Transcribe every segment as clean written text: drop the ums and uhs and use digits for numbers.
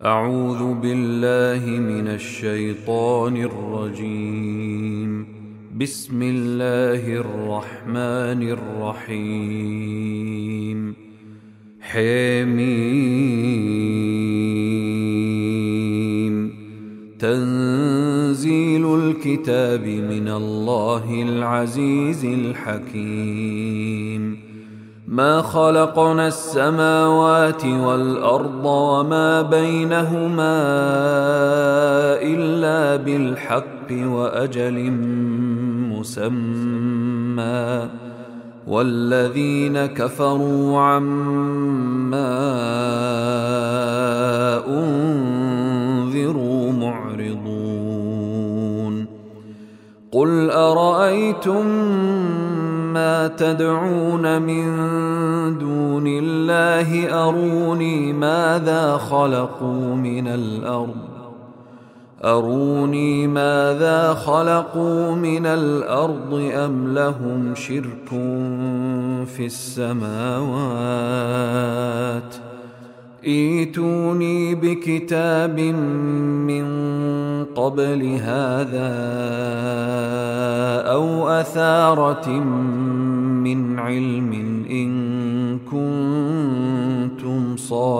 أعوذ بالله من الشيطان الرجيم. بسم الله الرحمن الرحيم. حميم. تنزيل الكتاب من الله العزيز الحكيم. ما خلقنا السماوات والأرض وما بينهما إلا بالحق وأجل مسمى، والذين كفروا عما أنذروا معرضون. قل أرأيتم ما تدعون من دون الله أروني ماذا خلقوا من الأرض أم لهم شرك في السماوات. ائتوني بكتاب من قبل هذا أو أثارة من علم إن كنتم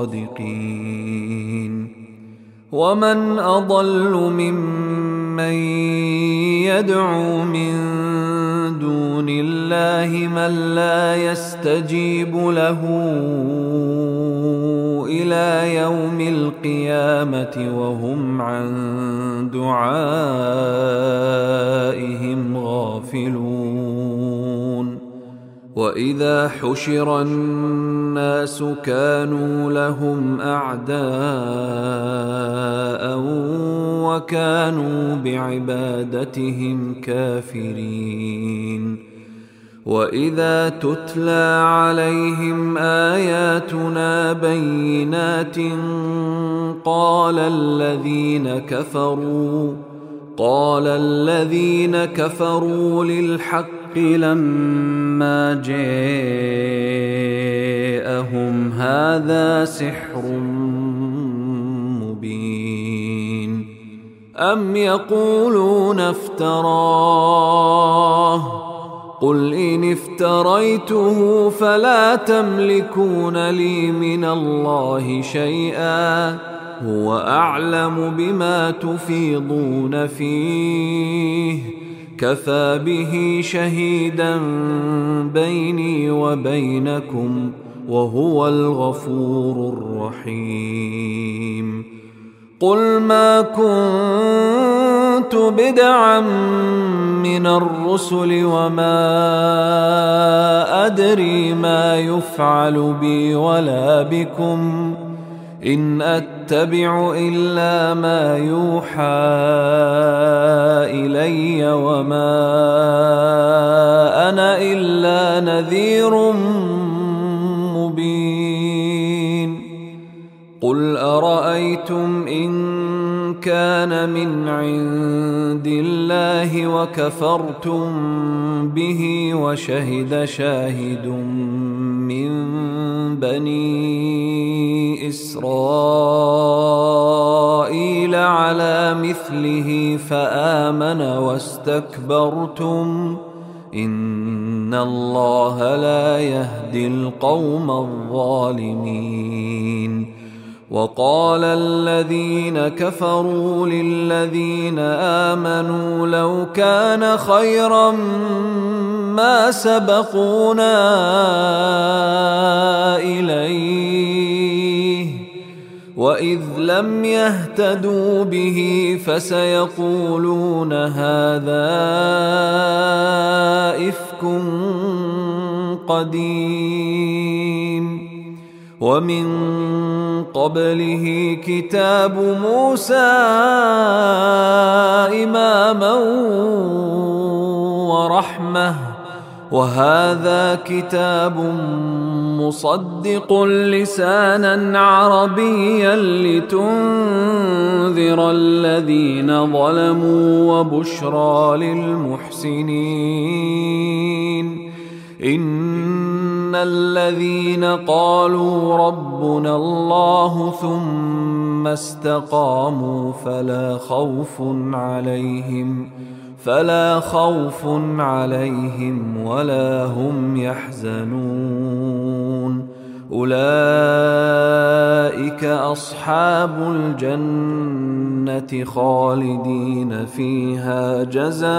صادقين. ومن أضل ممن يدعو من دون الله من لا يستجيب له إلى يوم القيامة وهم عن دعائهم غافلون. وإذا حشر الناس كانوا لهم أعداء وكانوا بعبادتهم كافرين. وإذا تتلى عليهم آياتنا بينات قال الذين كفروا للحق لما جاءهم هذا سحر مبين. أم يقولون افتراه قل إن افتريته فلا تملكون لي من الله شيئا هو أعلم بما تفيضون فيه كفى به شهيدا بيني وبينكم وهو الغفور الرحيم. قل ما كنت بدعا من الرسل وما أدري ما يفعل بي ولا بكم إن أتبع إلا ما يوحى إلي وما أنا إلا نذير مبين. قل أرأيتم إن كان من عند الله وكفرتم به وشهد شاهد من بني إسرائيل على مثله فآمن واستكبرتم إن الله لا يهدي القوم الظالمين. وقال الذين كفروا للذين آمنوا لو كان خيرا ما سبقونا إليه وإذ لم يهتدوا به فسيقولون هذا إفك قديم. ومن قبله كتاب موسى إماما ورحمة وهذا كتاب مصدق لسانا عربيا لتنذر الذين ظلموا وبشرى للمحسنين. إن الذين قالوا ربنا الله ثم استقاموا فلا خوف عليهم ولا هم يحزنون. أولئك أصحاب الجنة خالدين فيها جزاء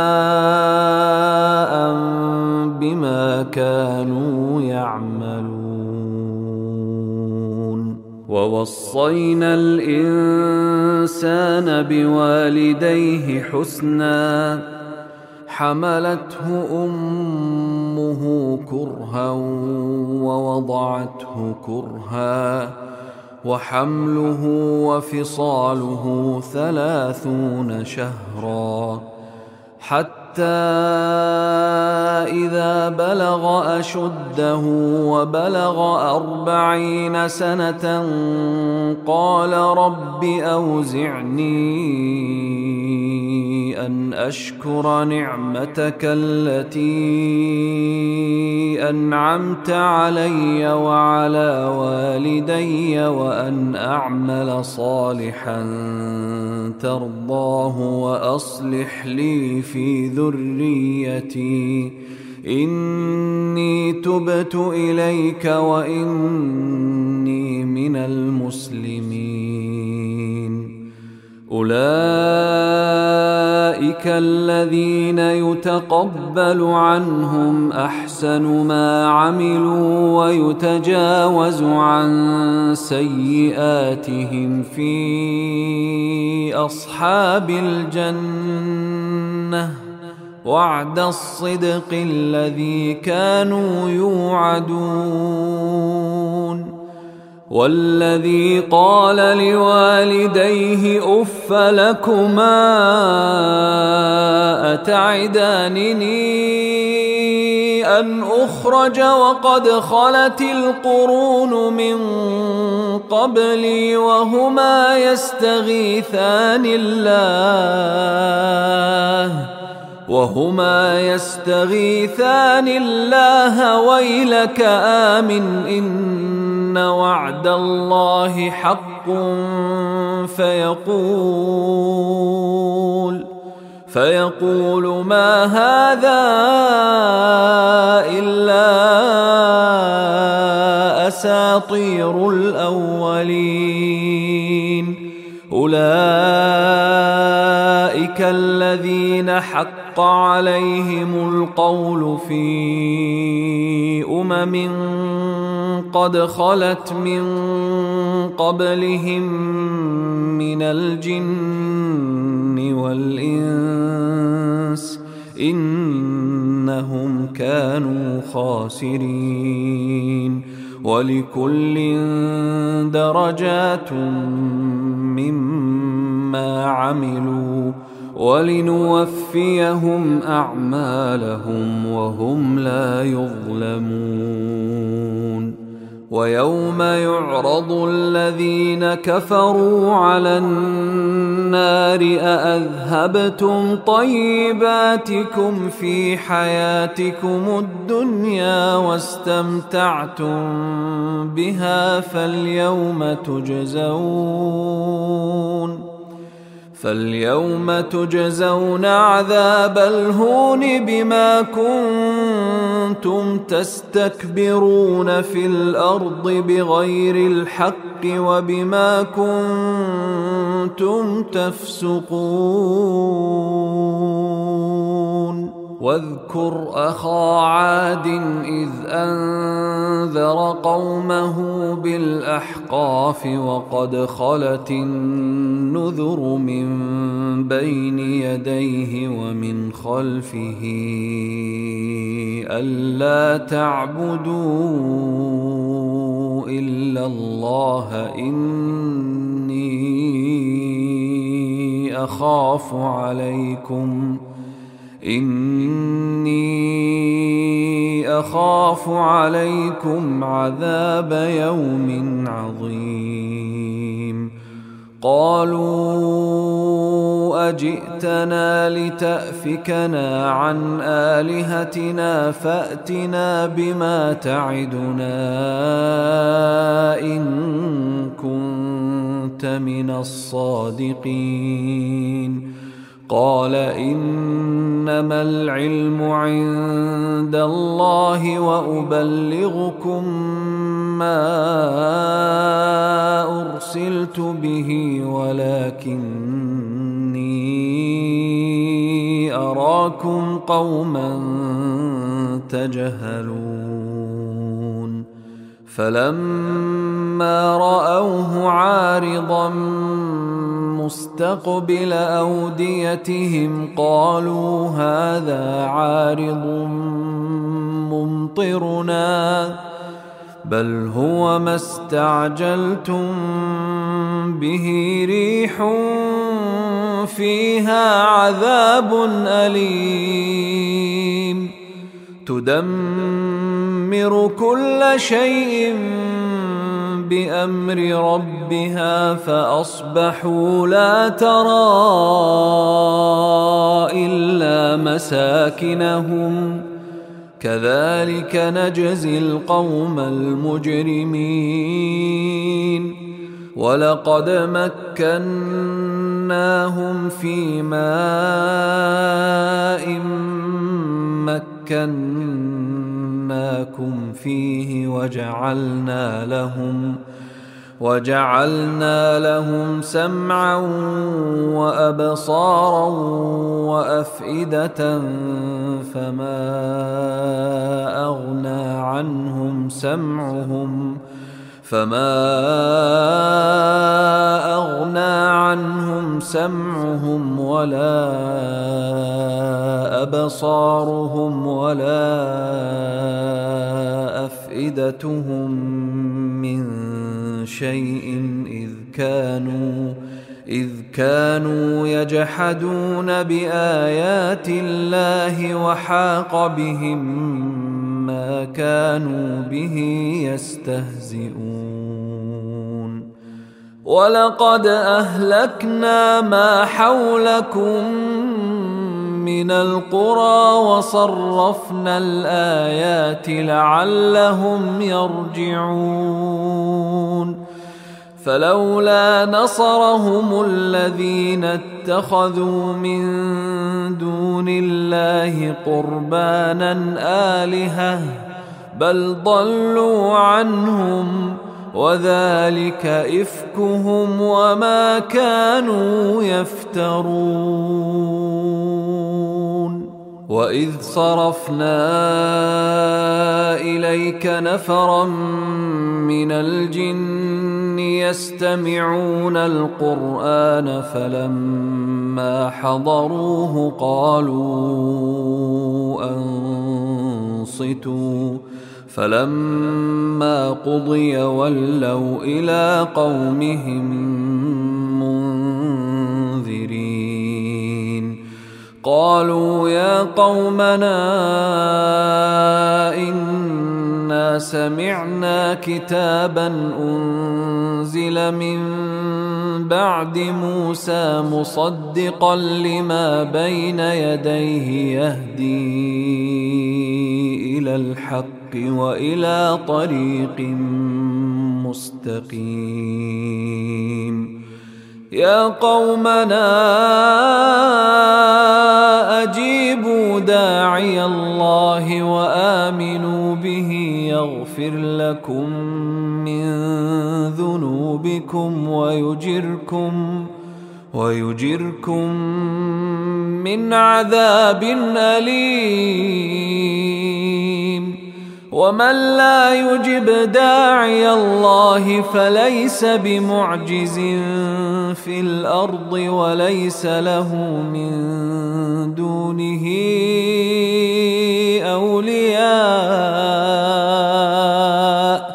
بما كانوا يعملون. ووصينا الإنسان بوالديه حسنا حملته أمه كرها ووضعته كرها وحمله وفصاله 30 شهرا حتى إذا بلغ أشده وبلغ 40 سنة قال رب أوزعني أن أشكر نعمتك التي أنعمت علي وعلى والدي وأن أعمل صالحا ترضاه وأصلح لي في ذريتي إني تبت إليك وإني من المسلمين. أولئك الذين يتقبل عنهم أحسن ما عملوا ويتجاوز عن سيئاتهم في أصحاب الجنة وعد الصدق الذي كانوا يوعدون. والذي قال لوالديه أف لكما أتعدانني أن أخرج وقد خلت القرون من قبلي وهما يستغيثان الله ويلك آمن إن وعد الله حق فيقول ما هذا إلا أساطير الأولين. أولئك الذين حق عليهم القول في قد خلت من قبلهم من الجن والإنس إنهم كانوا خاسرين. ولكل درجات مما عملوا ولنوفيهم أعمالهم وهم لا يظلمون. ويوم يعرض الذين كفروا على النار أأذهبتم طيباتكم في حياتكم الدنيا واستمتعتم بها فاليوم تجزون عذاب الهون بما كنتم تستكبرون في الأرض بغير الحق وبما كنتم تفسقون. واذكر أخا عاد إذ أنذر قومه بالأحقاف وقد خلت النذر من بين يديه ومن خلفه ألا تعبدوا إلا الله إني أخاف عليكم عذاب يوم عظيم. قالوا أجئتنا لتأفكنا عن آلهتنا فأتنا بما تعدنا إن كنت من الصادقين قال إنما العلم عند الله وأبلغكم ما أرسلت به ولكني أراكم قوما تجهلون فلما رأوه عارضا مستقبل أوديتهم قالوا هذا عارض ممطرنا بل هو ما استعجلتم به ريح فيها عذاب أليم تدمر كل شيء بأمر ربها فأصبحوا لا ترى إلا مساكنهم كذلك نجزي القوم المجرمين ولقد مكناهم في ماء مكناكم فيه وجعلنا لهم سمعا وأبصارا وأفئدة فما أغنى عنهم سمعهم ولا أبصارهم ولا أفئدتهم من شيء إذ كانوا يجحدون بآيات الله وحاق بهم ما كانوا به يستهزئون ولقد أهلكنا ما حولكم من القرى وصرفنا الآيات لعلهم يرجعون فلولا نصرهم الذين اتخذوا من دون الله قربانا آلهة بل ضلوا عنهم وذلك إفكهم وما كانوا يفترون وإذ صرفنا إليك نفرا من الجن يستمعون القرآن فلما حضروه قالوا أنصتوا فلما قضي ولوا إلى قومهم منذرين قالوا يا قومنا إنا سمعنا كتابا أنزل من بعد موسى مصدقا لما بين يديه يهدي إلى الحق وإلى طريق مستقيم يا قومنا أجيبوا داعي الله وآمنوا به يغفر لكم من ذنوبكم ويجركم من عذاب أليم ومن لا يجب داعي الله فليس بمعجز في الأرض وليس له من دونه أولياء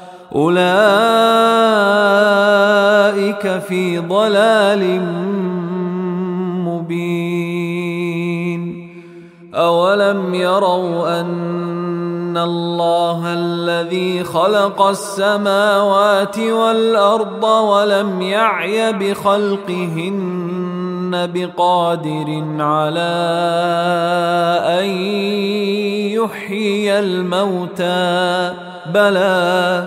أولئك في ضلال مبين أولم يروا أن إن الله الذي خلق السماوات والأرض ولم يعي بخلقهن بقادر على أن يحيي الموتى بلى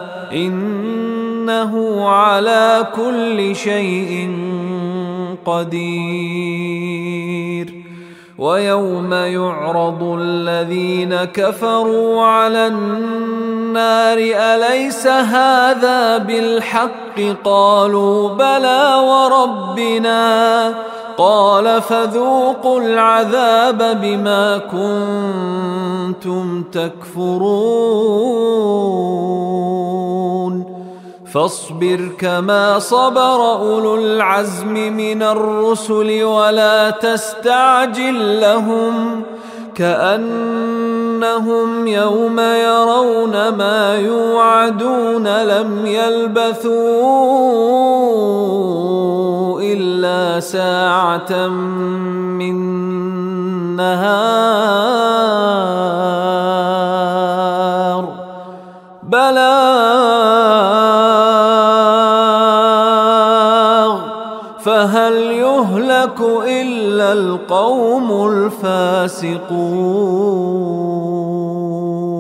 إنه على كل شيء قدير. ويوم يعرض الذين كفروا على النار أليس هذا بالحق قالوا بلى وربنا قال فذوقوا العذاب بما كنتم تكفرون. فاصبر كما صبر أولو العزم من الرسل ولا تستعجل لهم كأنهم يوم يرون ما يوعدون لم يلبثوا إلا ساعة من نهار بلاغ فهل يهلك إلا القوم الفاسقون.